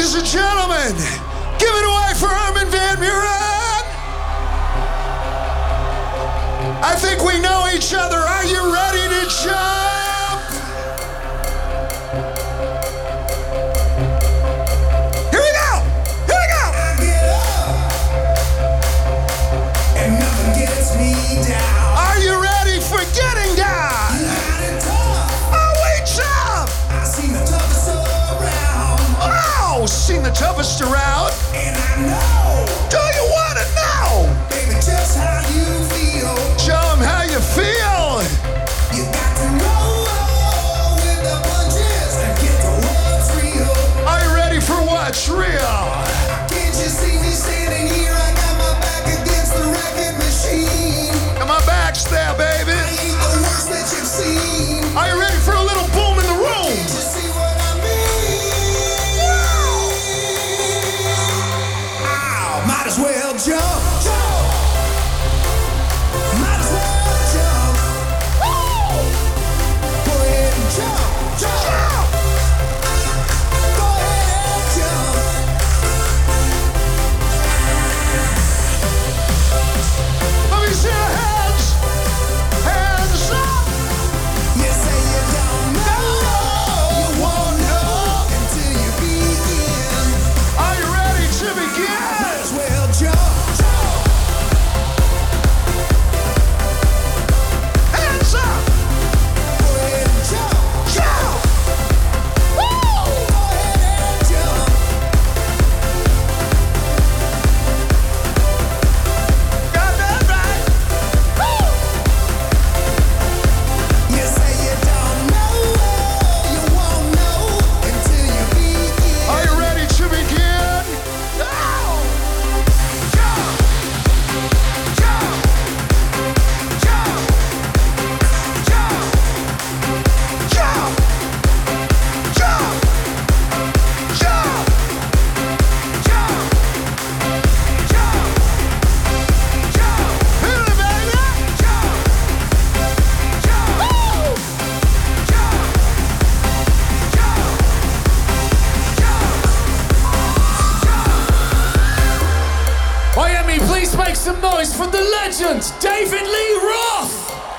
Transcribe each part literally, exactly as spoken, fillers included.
Ladies and gentlemen, give it away for Armin van Buuren. I think we know each other. Are you ready to jump? Here we go. Here we go. I get up and nothing gets me down. Are you ready for getting down? You had it tough. Oh, we jump. I seen the toughest around, Oh, seen the toughest around. and I know, Do you want to know? baby, just how you feel. Show 'em how you feel. You got to roll with the punches and get to what's real. Are you ready for what's real? Can't you see me standing here? I got my back against the record machine. And my back's there, baby. I ain't the worst that you've seen. Are you ready for a little boom in the room? Can't you see what I mean? Ow, might as well jump, jump. Might as well jump. Go ahead and jump, jump. Go ahead and jump. Let me see your hands. Hands up. You say you don't know, you won't know until you begin. Are you ready to begin? Might as well jump, jump. Hands up. Go ahead and jump, jump. Go ahead and jump. Got that right. You say you don't know, you won't know until you begin. Are you ready to begin? Oh! Jump. Jump. Jump. Jump. Jump. Jump. Jump. Jump. Jump. Jump. Feel it, baby. Jump. Jump. Woo! Jump. Jump. Jump. Miami, please make some noise for the legend, David Lee Roth!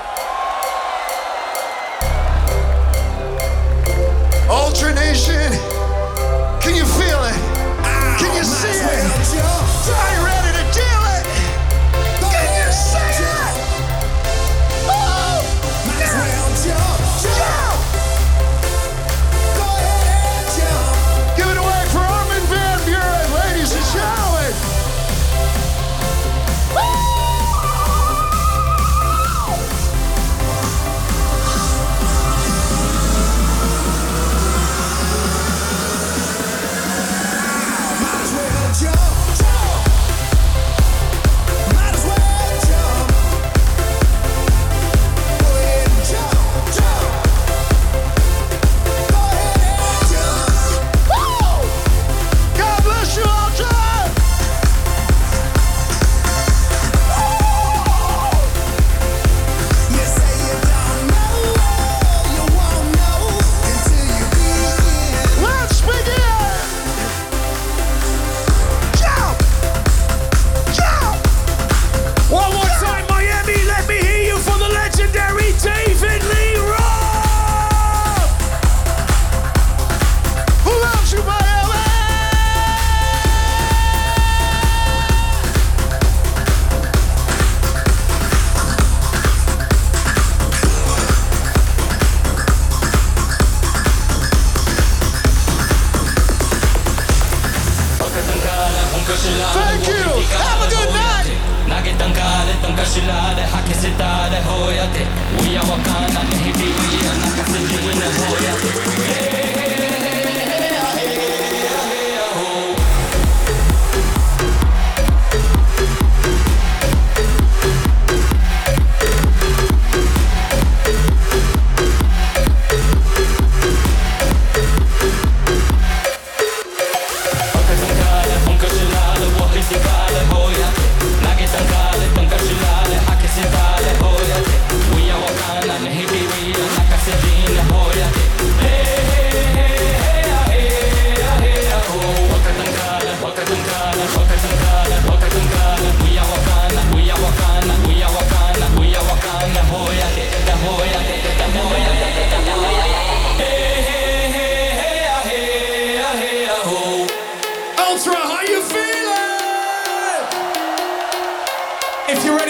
Ultra Nation, can you feel it? Ow, Can you might see as it? well jump, Are you ready to deal it? Go Can you ahead and see it? jump. Oh! Might as well jump, jump. Jump! Go ahead and jump. Give it away for Armin van Buuren, ladies and gentlemen. Might as well jump, jump.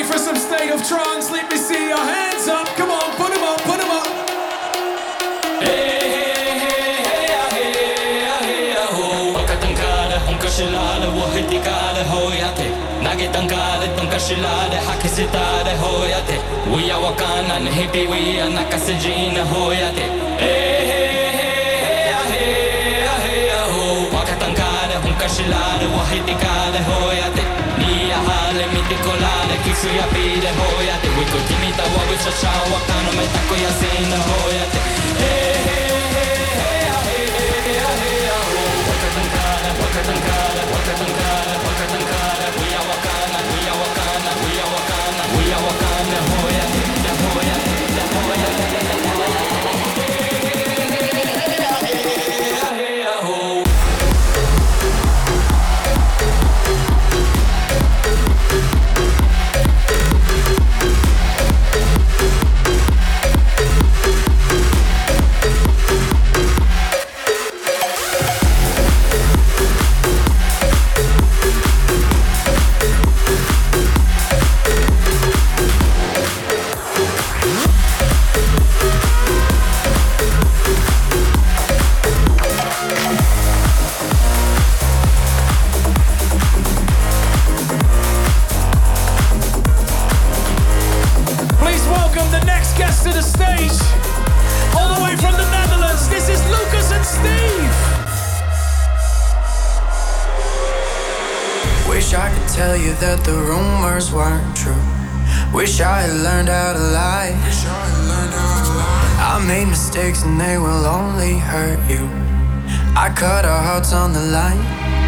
ready for some state of trance? Let me see your hands up. Come on, put them up, put them up. Hey, hey, hey, hey, hey, hey, ho. Wakatankara, honkashilale, wahitikale, hoyate. Nagitankale, tonkashilale, hakisitale, hoyate. We are wakana, hippie, we are nakasejina, hoyate. Hey, hey, hey, hey, hey, ho. Wakatankara, honkashilale, wahitikale, hoyate. Nia hale, mitikolale, kisu ya pile, hoyate. We could timita, wawicha, wakano, metako ya sina, hoyate. Hey, hey, hey, hey, hey, hey, hey, ho. Wakatankara, wakatankara, wakatankara, wakatankara. We are wakana, we are wakana, we are wakana, we are wakana, hoyate, hoyate, hoyate, hoyate, ho. To the stage, all the way from the Netherlands, this is Lucas and Steve. Wish I could tell you that the rumors weren't true. Wish I had learned how to lie. I made mistakes and they will only hurt you. I cut our hearts on the line.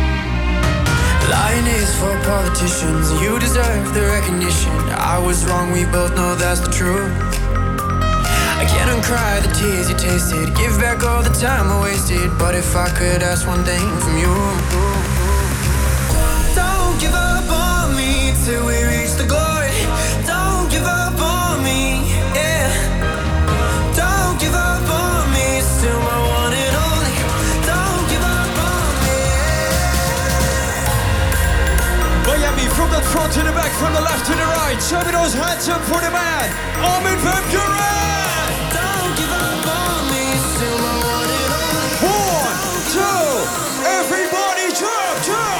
Lying is for politicians, you deserve the recognition. I was wrong, we both know that's the truth. I can't uncry the tears you tasted, give back all the time I wasted. But if I could ask one thing from you, don't give up on me till we reach the glory. Don't give up on me, yeah. Don't give up on me, still my one and only. Don't give up on me, yeah. Miami, from the front to the back, from the left to the right. Show me those hands up for the man, Armin van Buuren. Don't give up on me, still my one and only. One, two, everybody jump, jump.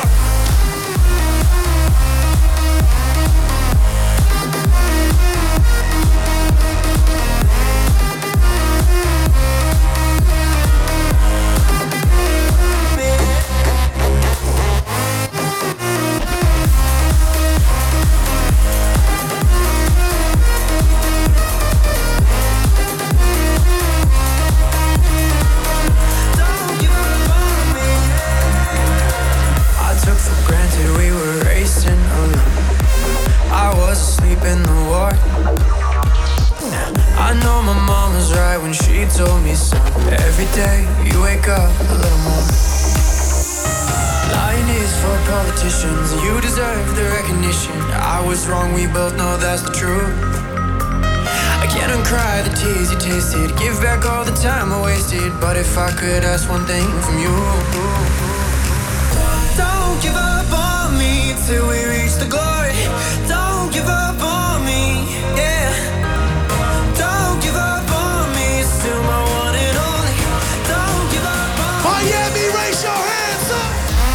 In the war, I know my mom was right when she told me so. Every day you wake up a little more. Lying is for politicians, you deserve the recognition. I was wrong, we both know that's the truth. I can't uncry the tears you tasted, give back all the time I wasted. But if I could ask one thing from you, don't give up on me till we reach the glory. Don't give up on me, yeah. Don't give up on me, still my one and only. Don't give up on me. Miami, raise your hands up.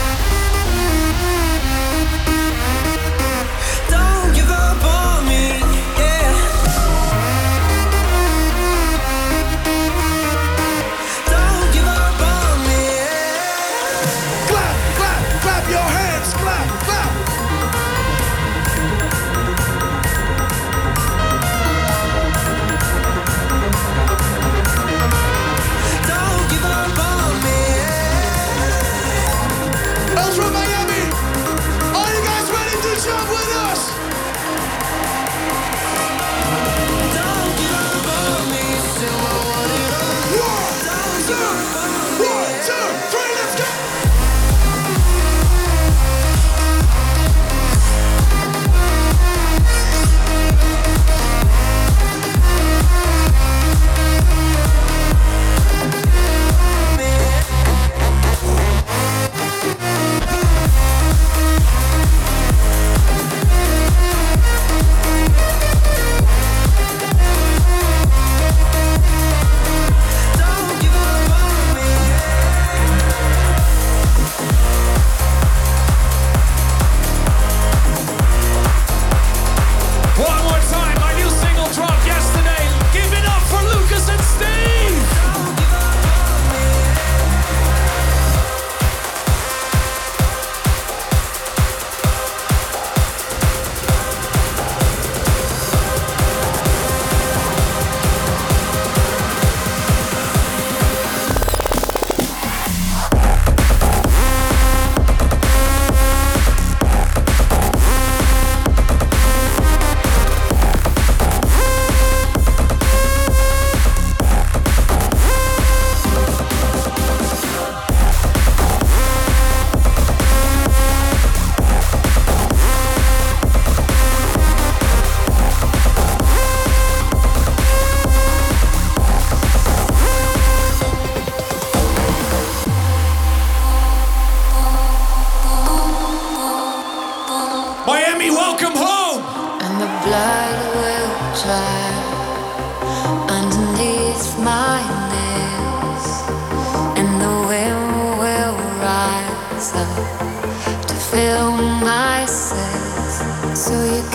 Don't give up on me, yeah. Don't give up on me, yeah. Clap, clap, clap your hands, clap, clap.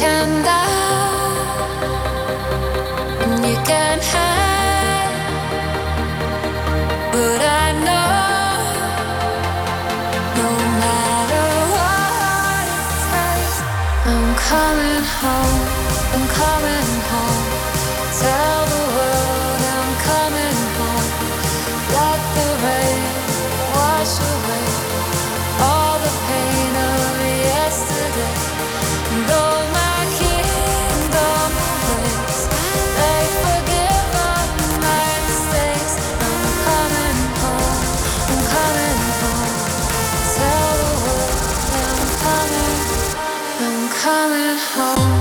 can die and you can hide, but I know no matter what it takes, I'm coming home, I'm coming home. Tell the world I'm coming home. Let the rain wash away all the pain of yesterday. And all my kingdom awaits. They forgive all my mistakes. I'm coming home, I'm coming home. Tell the world I'm coming, I'm coming home.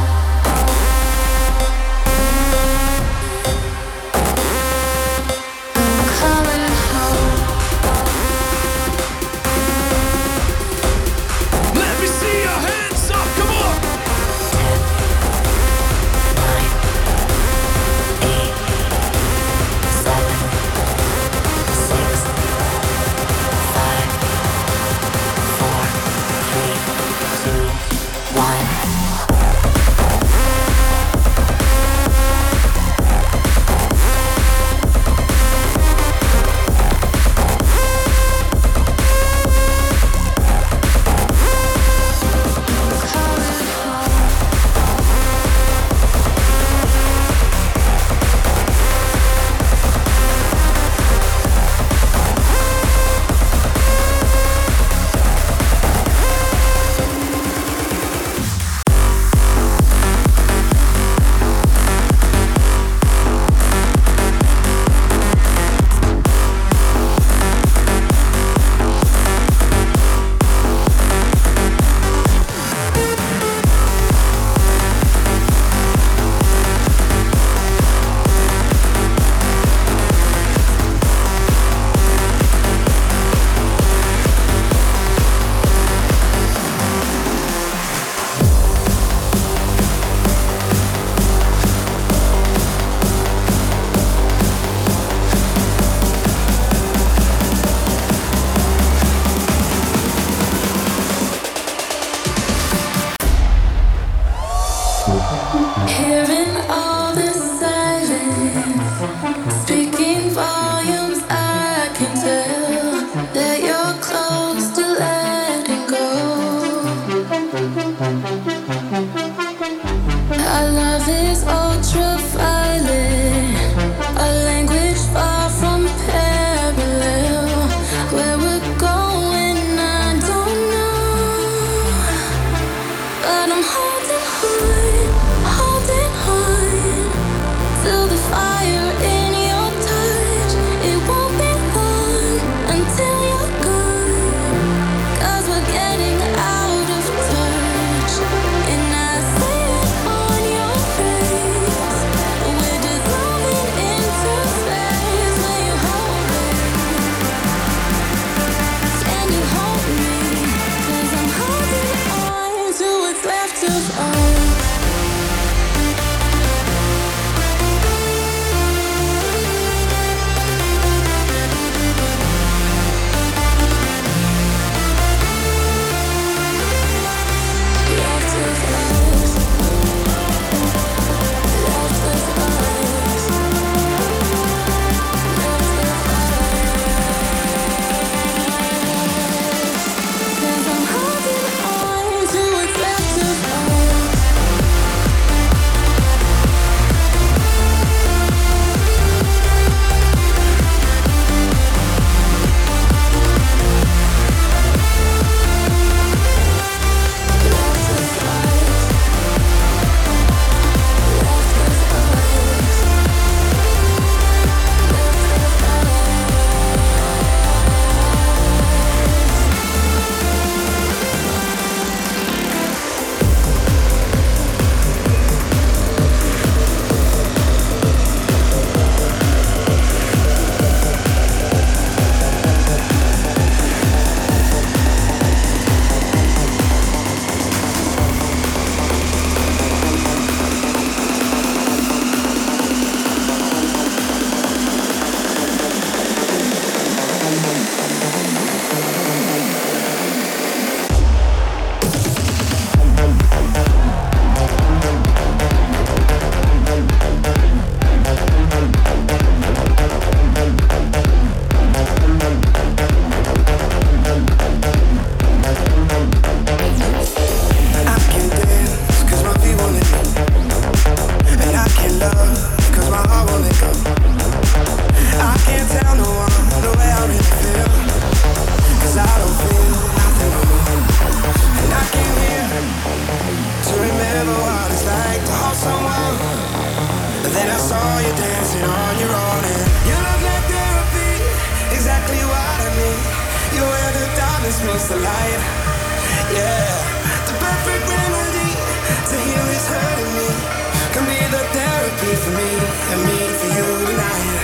turns the light. Yeah, the perfect remedy to heal is hurting me. Can be the therapy for me and me for you tonight.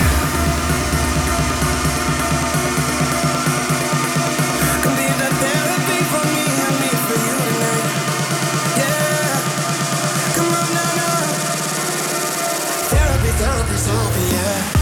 Can be the therapy for me and me for you tonight. Yeah, come on now, now. Therapy, therapy, therapy, yeah.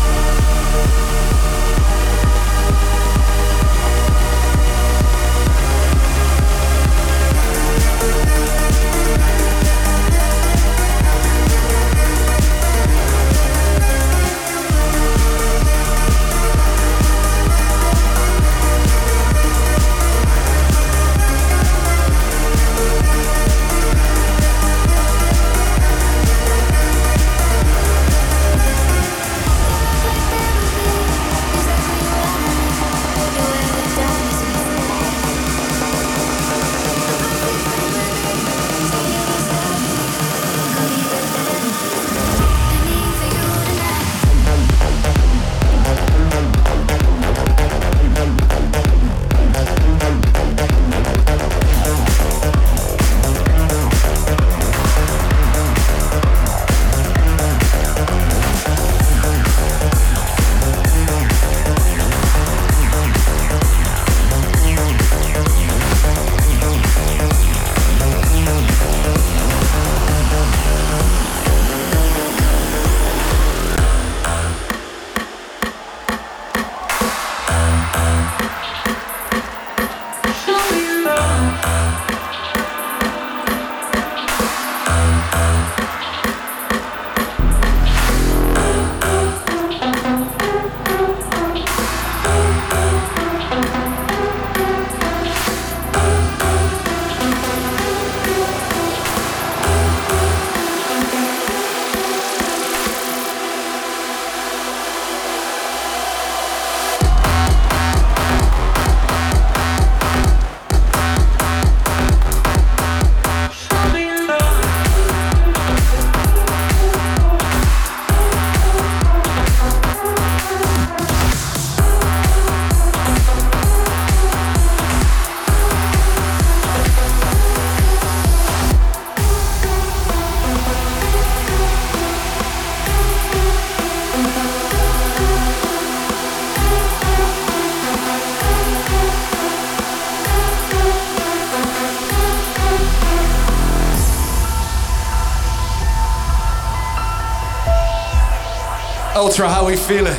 Ultra, how we feeling?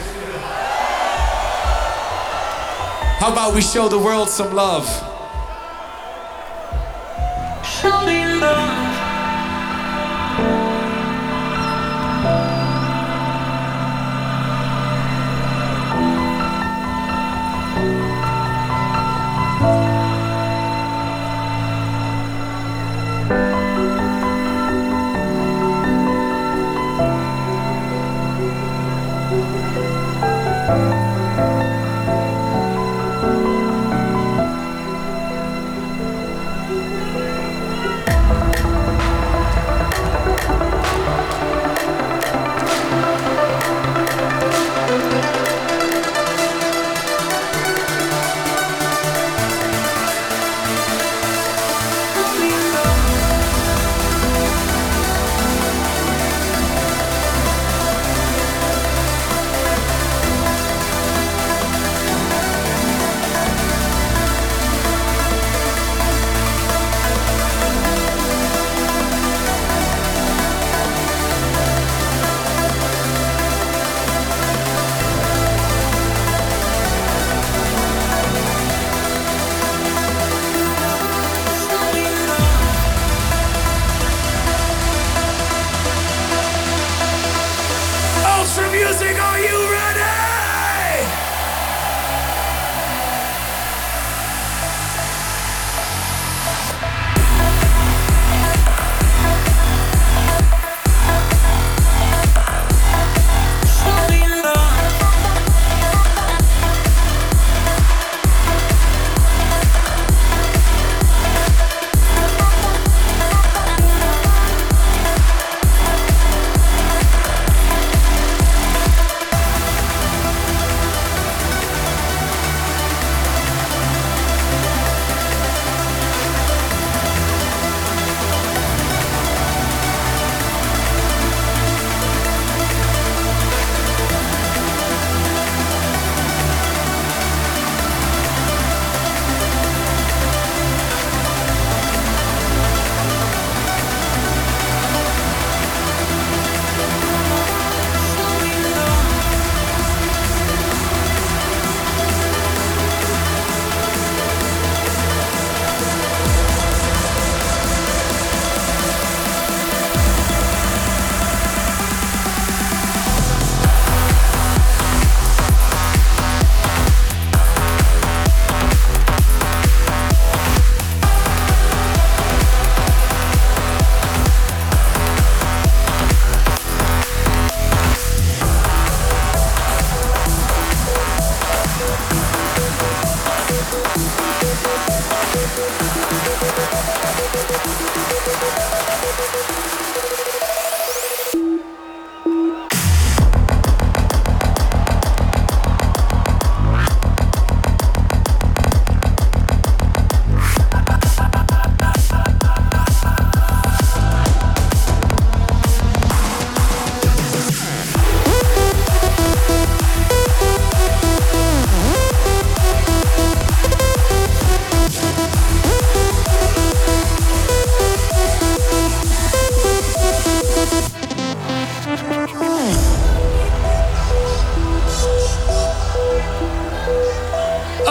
How about we show the world some love? Show me love.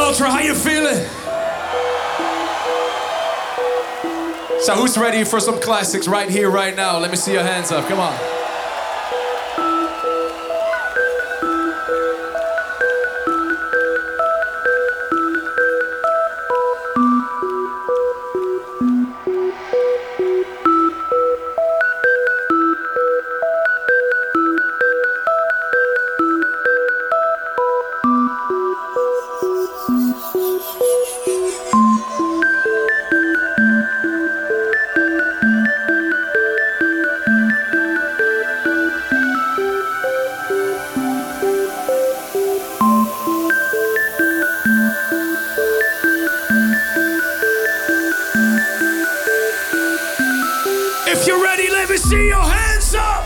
Ultra, how you feeling? So who's ready for some classics right here, right now? Let me see your hands up, come on. If you're ready, let me see your hands up.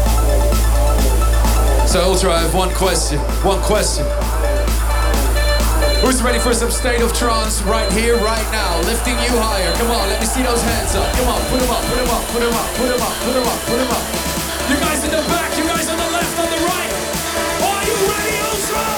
So Ultra, I have one question, one question. Who's ready for some state of trance right here, right now? Lifting you higher. Come on, let me see those hands up. Come on, put them up, put them up, put them up, put them up, put them up, put them up. You guys in the back, you guys on the left, on the right. Are you ready, Ultra?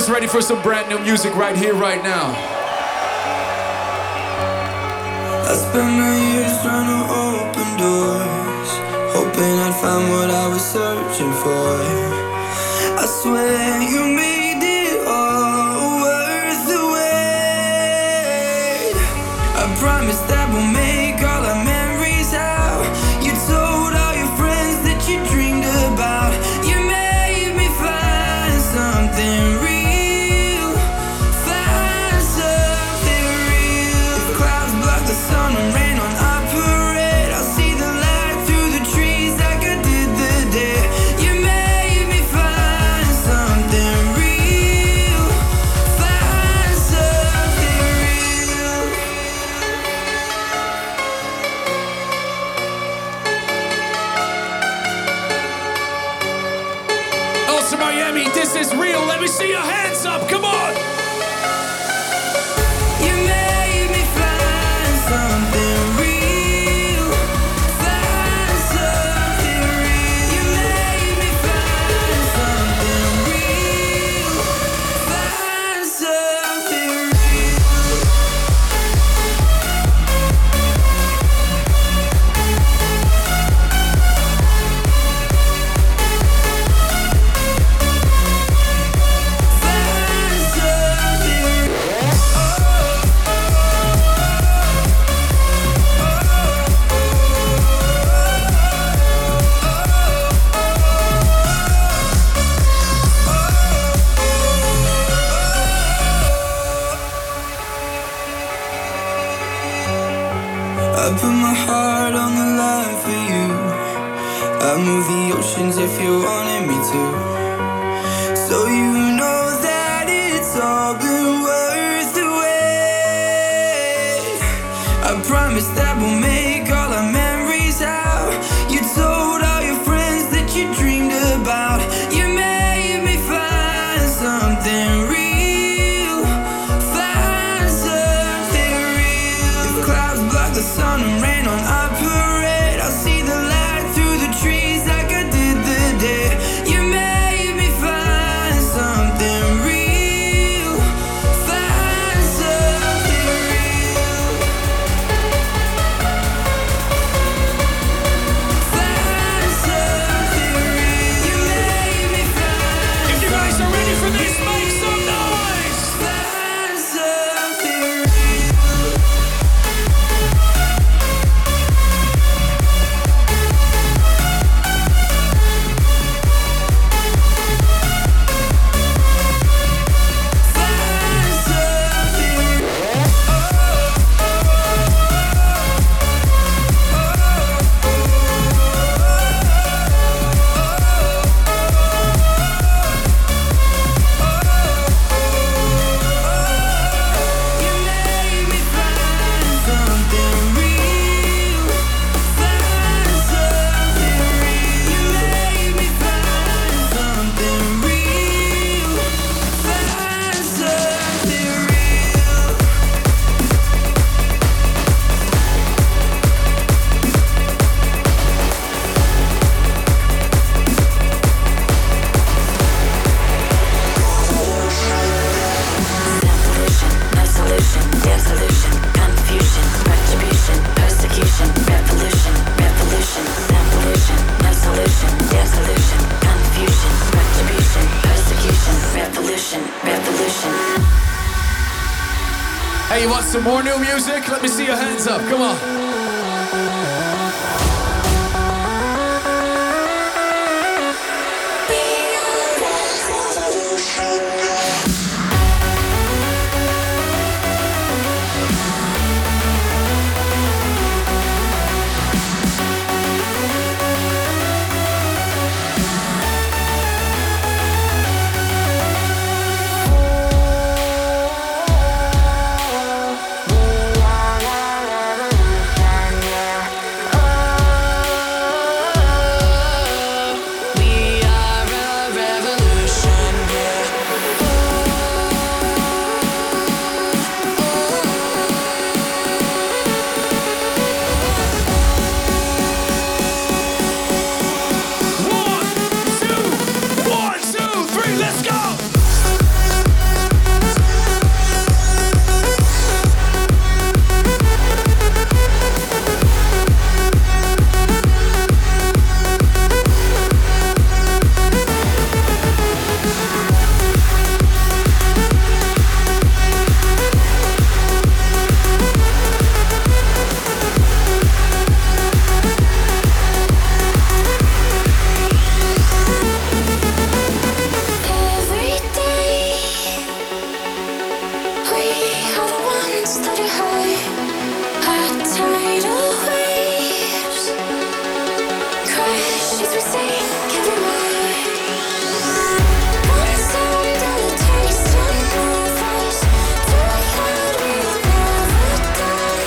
was ready for some brand new music right here, right now? I spent my years trying to open doors, hoping I'd find what I was searching for. I swear you made it all worth the wait. I promise that we'll make all our memories out. You told all your friends that you dreamed about. You made me find something real, find something real. If clouds block the sun and rain on our parade, I'll see the light through the trees like I did the day. You made me find something real, find something real. Also Miami, this is real. Let me see your hands up. Come on. You made me find something real, find something real. You made me find something real, find something real. Find something I put my heart on the line for you. I'd move the oceans if you wanted me to. So you know that it's all been worth the wait. I promise that we'll make all our memories out. You told all your friends that you dreamed about. You made me find something real, find something real. If clouds block the sun and rain on our parade, I'll see the light through the trees like I did the day. You made me find something real, find something real, find something real. You made me find. If you guys are ready for this, make some noise. Find something real. Find something You made me find something real, find something real. You made me find something real, find something real. Pollution, no solution, dissolution, confusion, retribution, persecution, revolution, revolution, pollution, no solution, dissolution, confusion, retribution, persecution, revolution, revolution. Hey, you want some more new music? Let me see your hands up. Come on. La la la la la. steady high. Hot tidal waves crash as we sink every wave. One sound and a taste in our voice. To a heart we'll never die.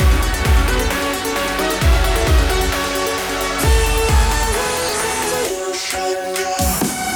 We are a revolution, yeah.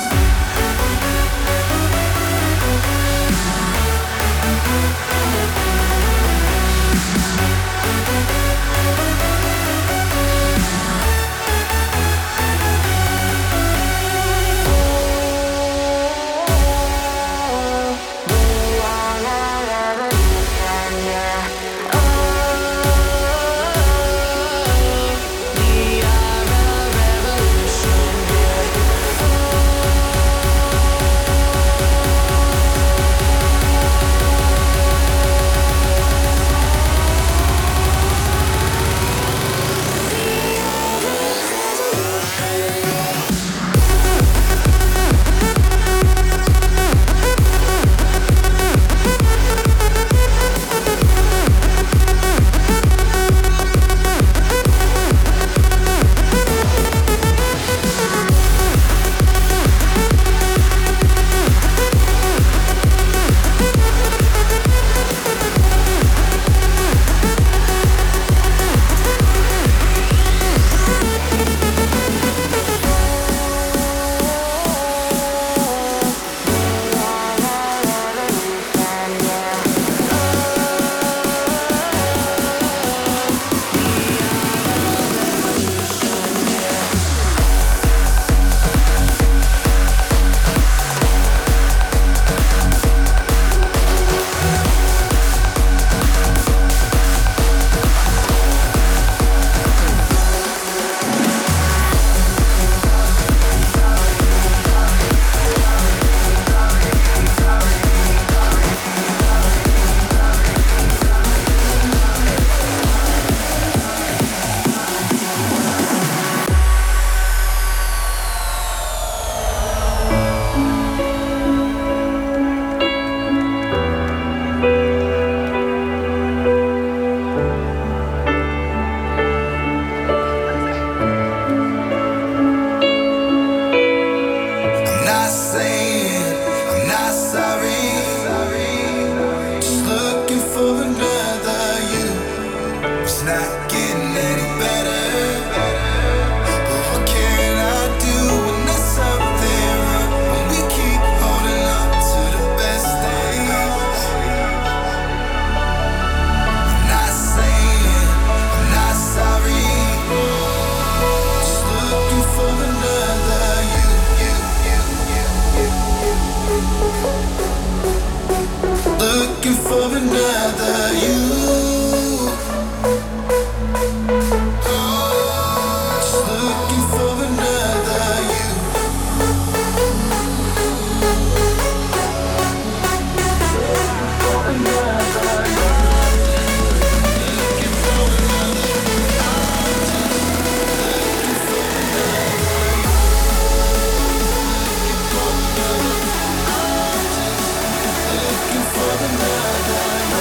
I'm not saying I'm not sorry. Just looking for another you. It's not getting any better. But what can I do when there's something wrong? When we keep holding on to the best days. I'm not saying I'm not sorry. Just looking for another you. Looking for another you. Just looking for another you. Looking for another you.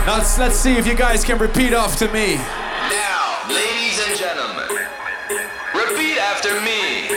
Now let's, let's see if you guys can repeat after me. Now, ladies and gentlemen, repeat after me.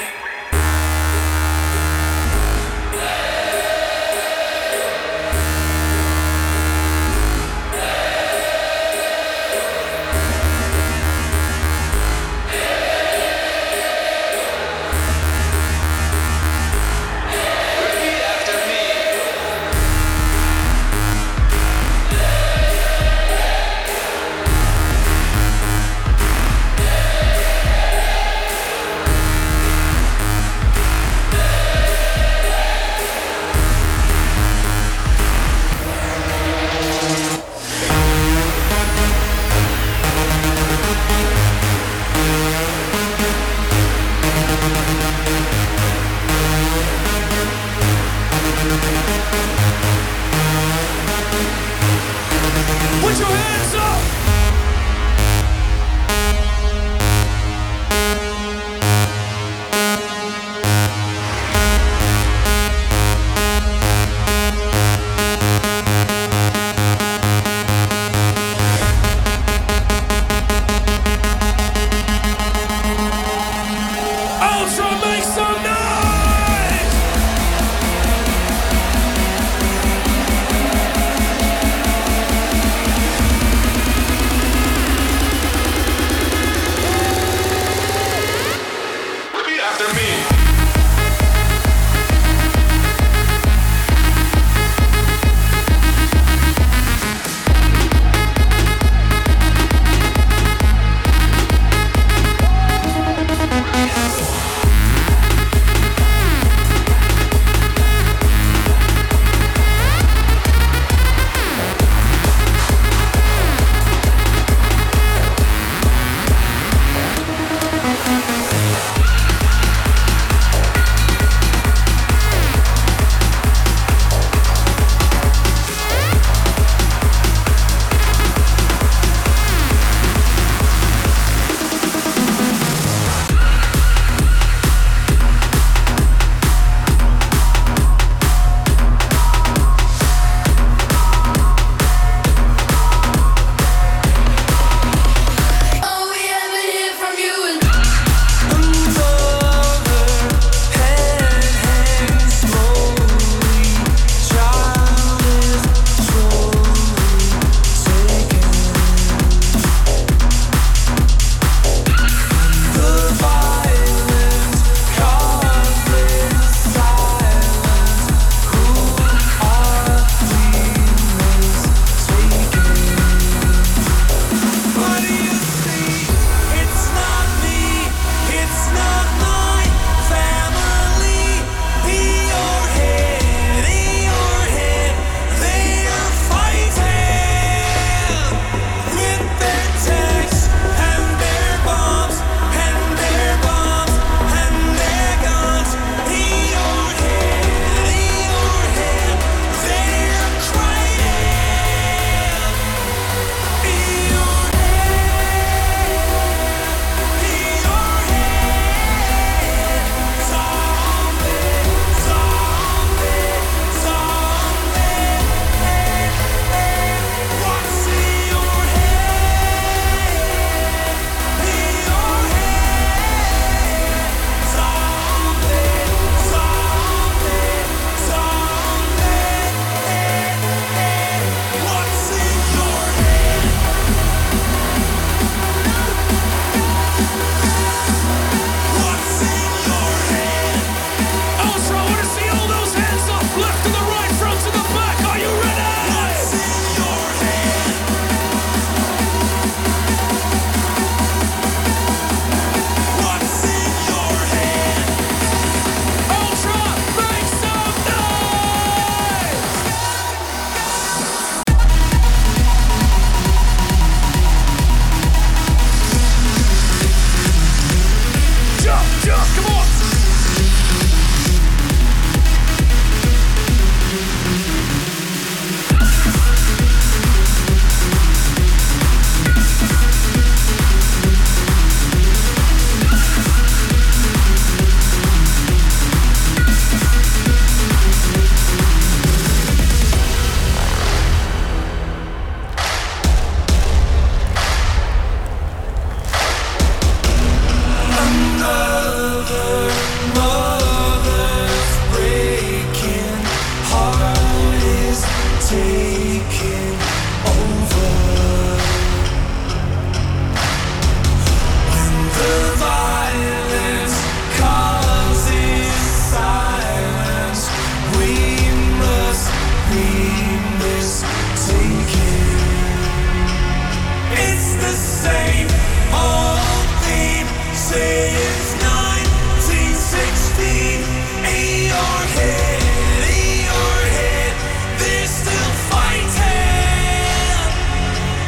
Put your hands up! Ultra, make some noise!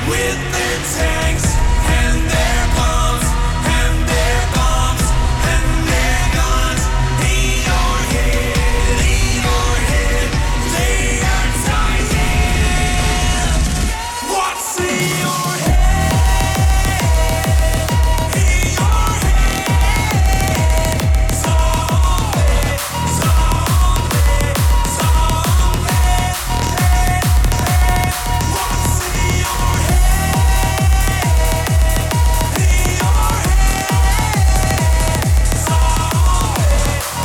with their tanks and their bombs and their bombs and their guns. In your head, in your head, they are dying. What's in your head? In your head, zombie, zombie, zombie. What's in your head? In your head, zombie,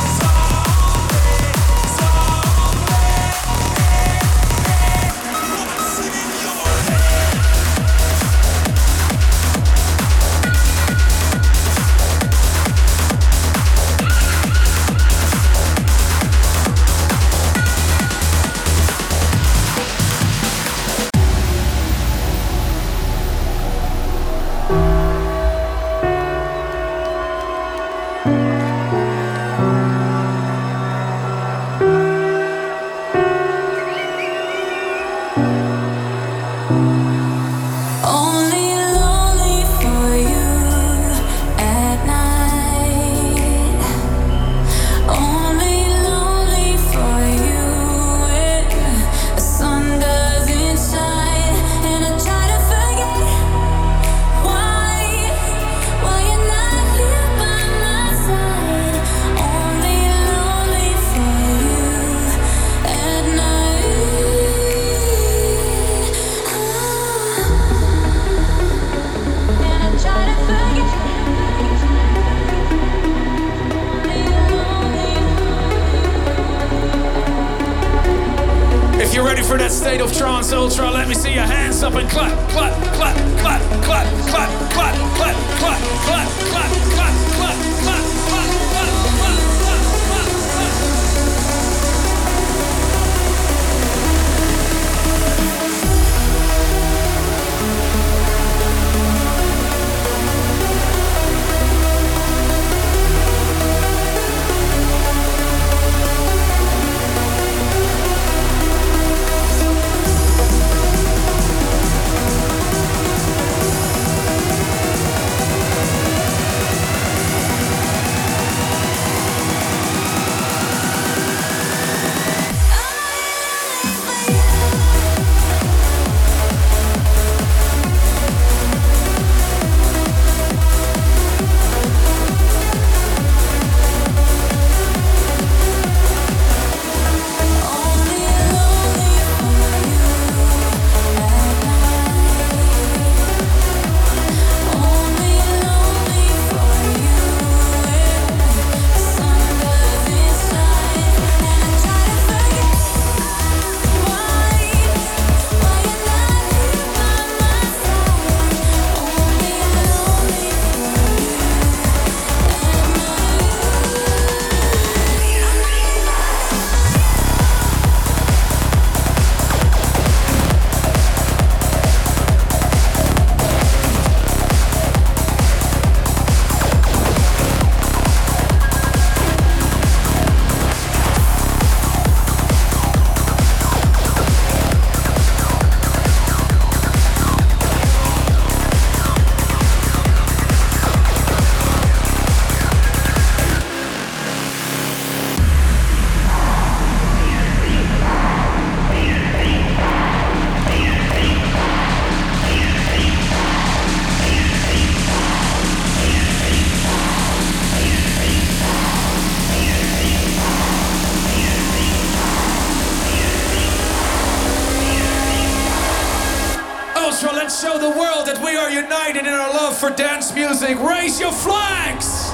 Only lonely for you at night. Only lonely for you when the sun doesn't shine. And I try to forget why, why you're not here by my side. Only lonely for you at night. And I try to forget. If you're ready for that state of trance ultra, let me see your hands up and clap, clap, clap, clap, clap, clap, clap, clap, clap, clap, clap, clap, clap, clap, clap, clap, clap, clap, clap. Ultra, let's show the world that we are united in our love for dance music. Raise your flags!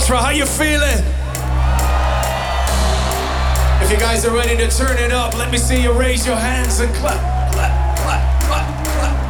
Ultra, how you feeling? If you guys are ready to turn it up, let me see you raise your hands and clap, clap, clap, clap, clap.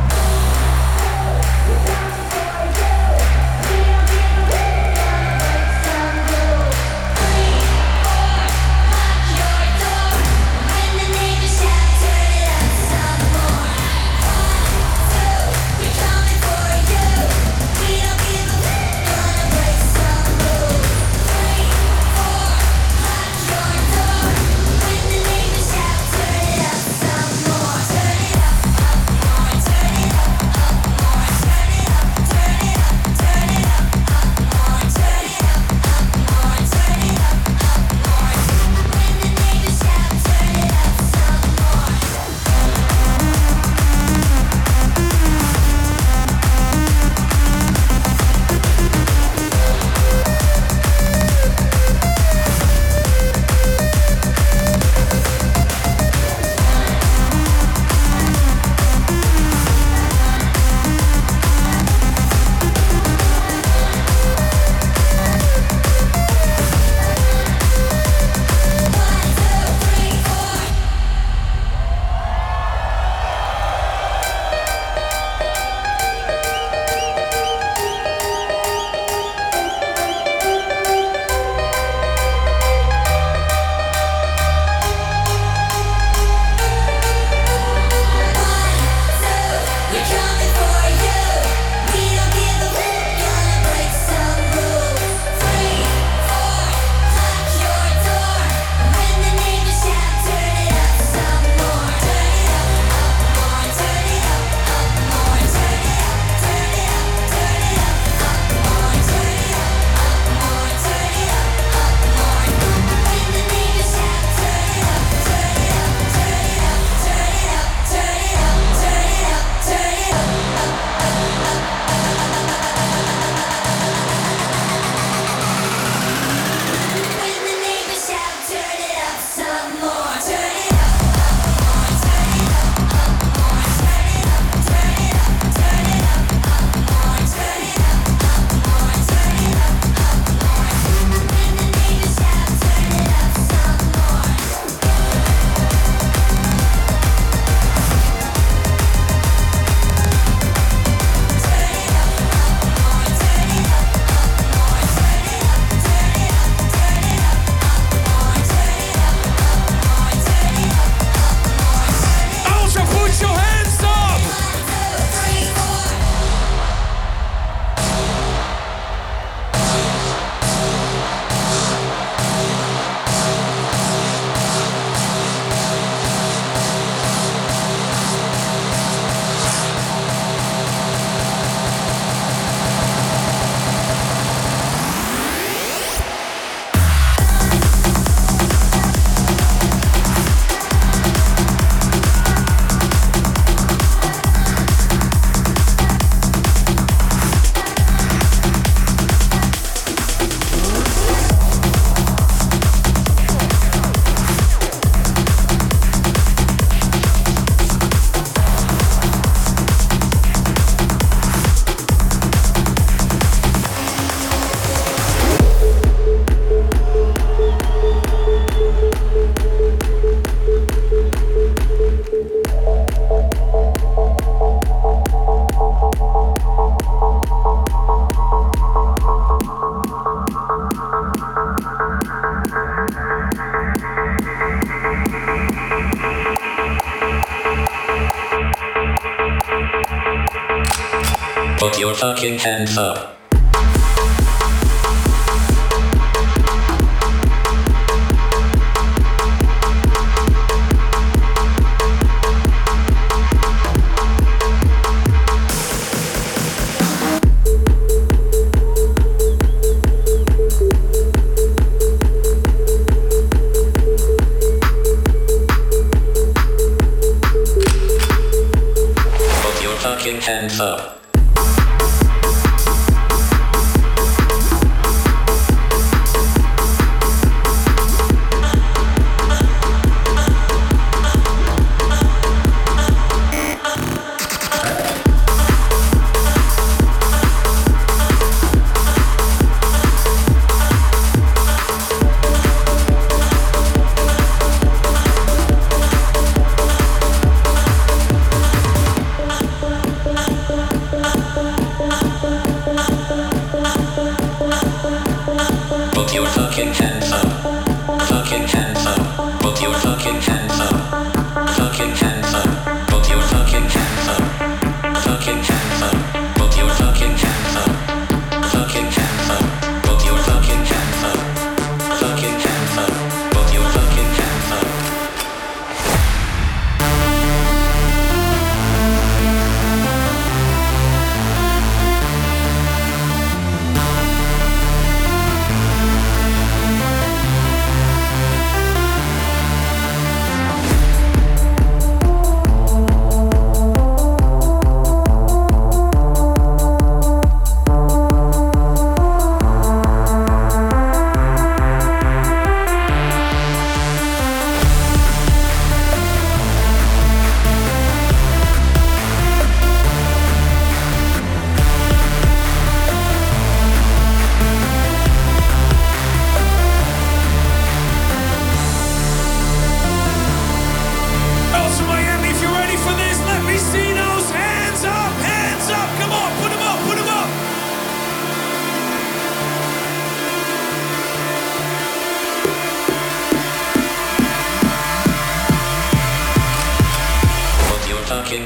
Put your fucking hands up. Put your fucking hands up.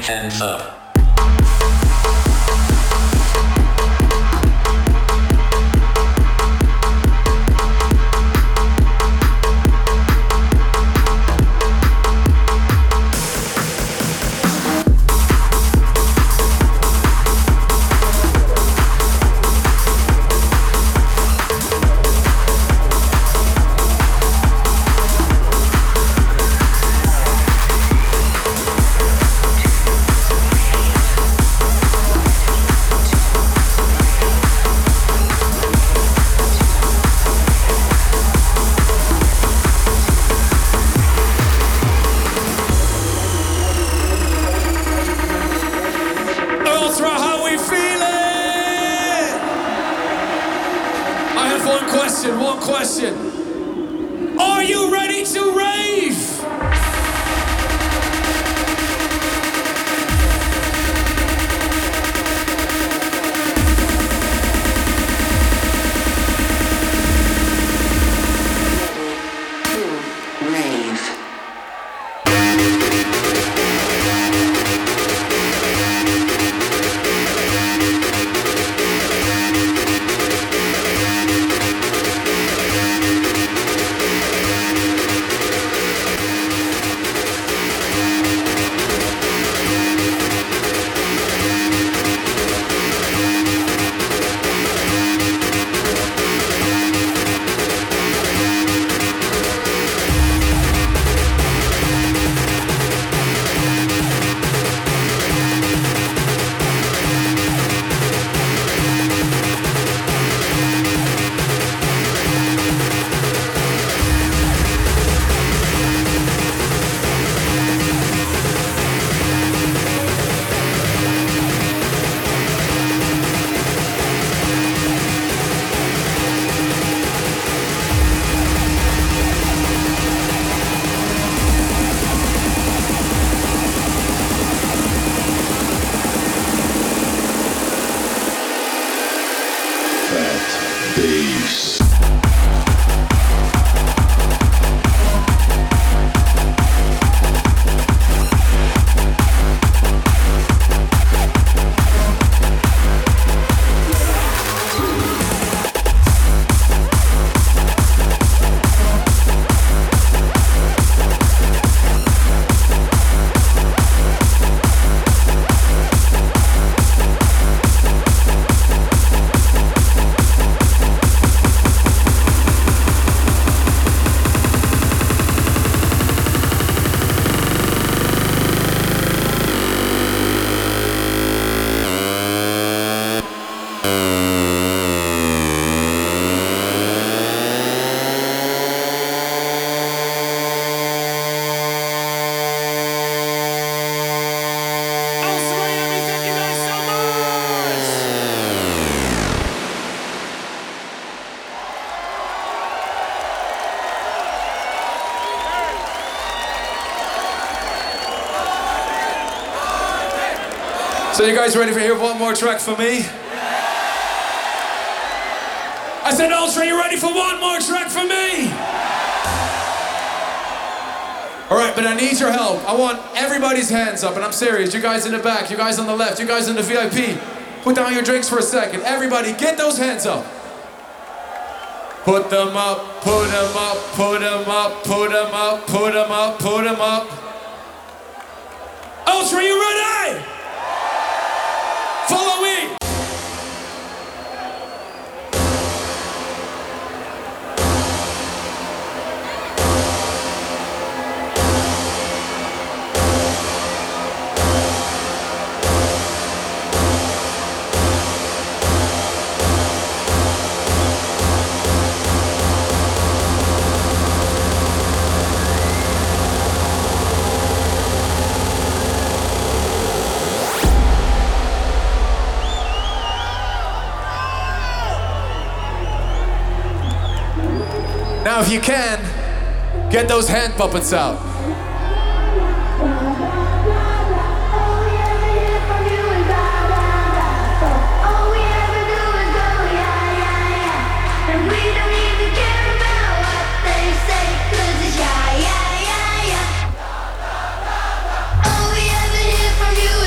fucking hands up. So you guys ready to hear one more track from me? I said, Ultra, you ready for one more track from me? All right, but I need your help. I want everybody's hands up, and I'm serious. You guys in the back, you guys on the left, you guys in the V I P. Put down your drinks for a second. Everybody, get those hands up. Put them up, put them up, put them up, put them up, put them up, put them up. Ultra, you ready? Follow me. Now, if you can, get those hand puppets out. All we ever hear from you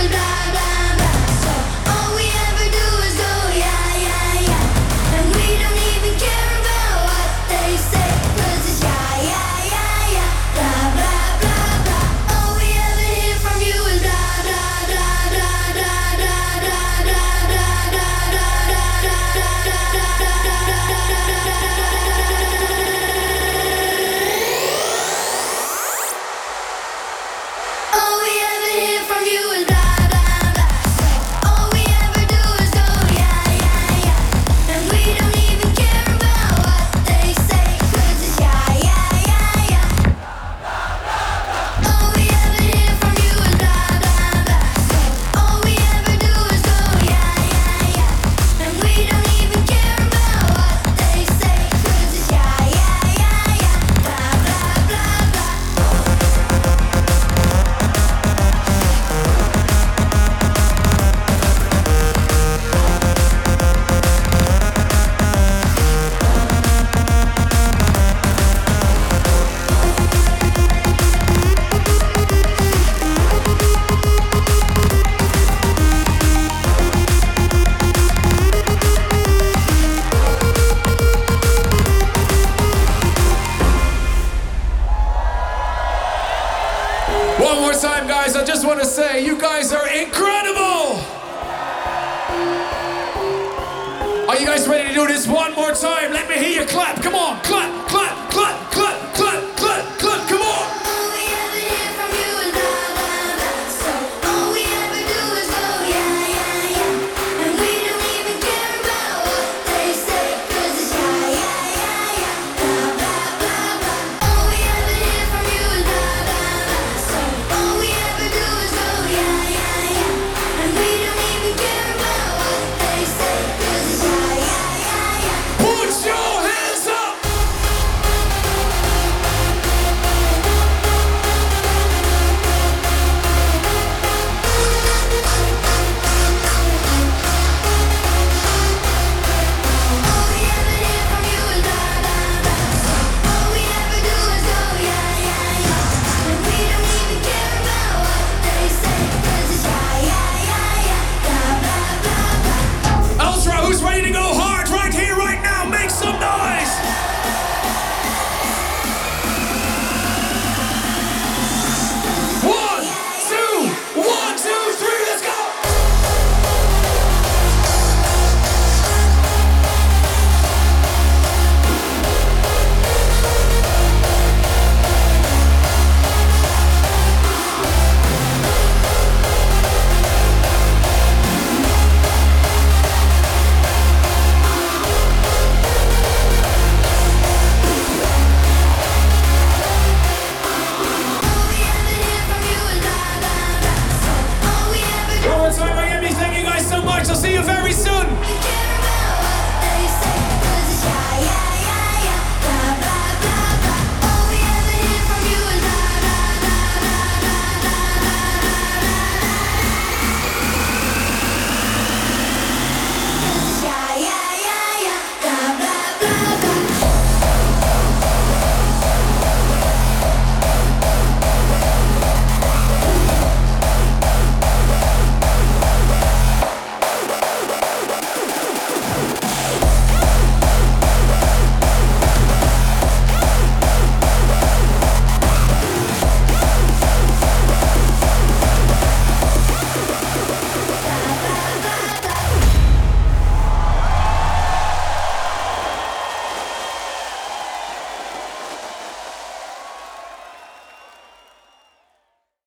time, guys, I just want to say you guys are incredible! Are you guys ready to do this one more time? Let me hear you clap. Come on, clap.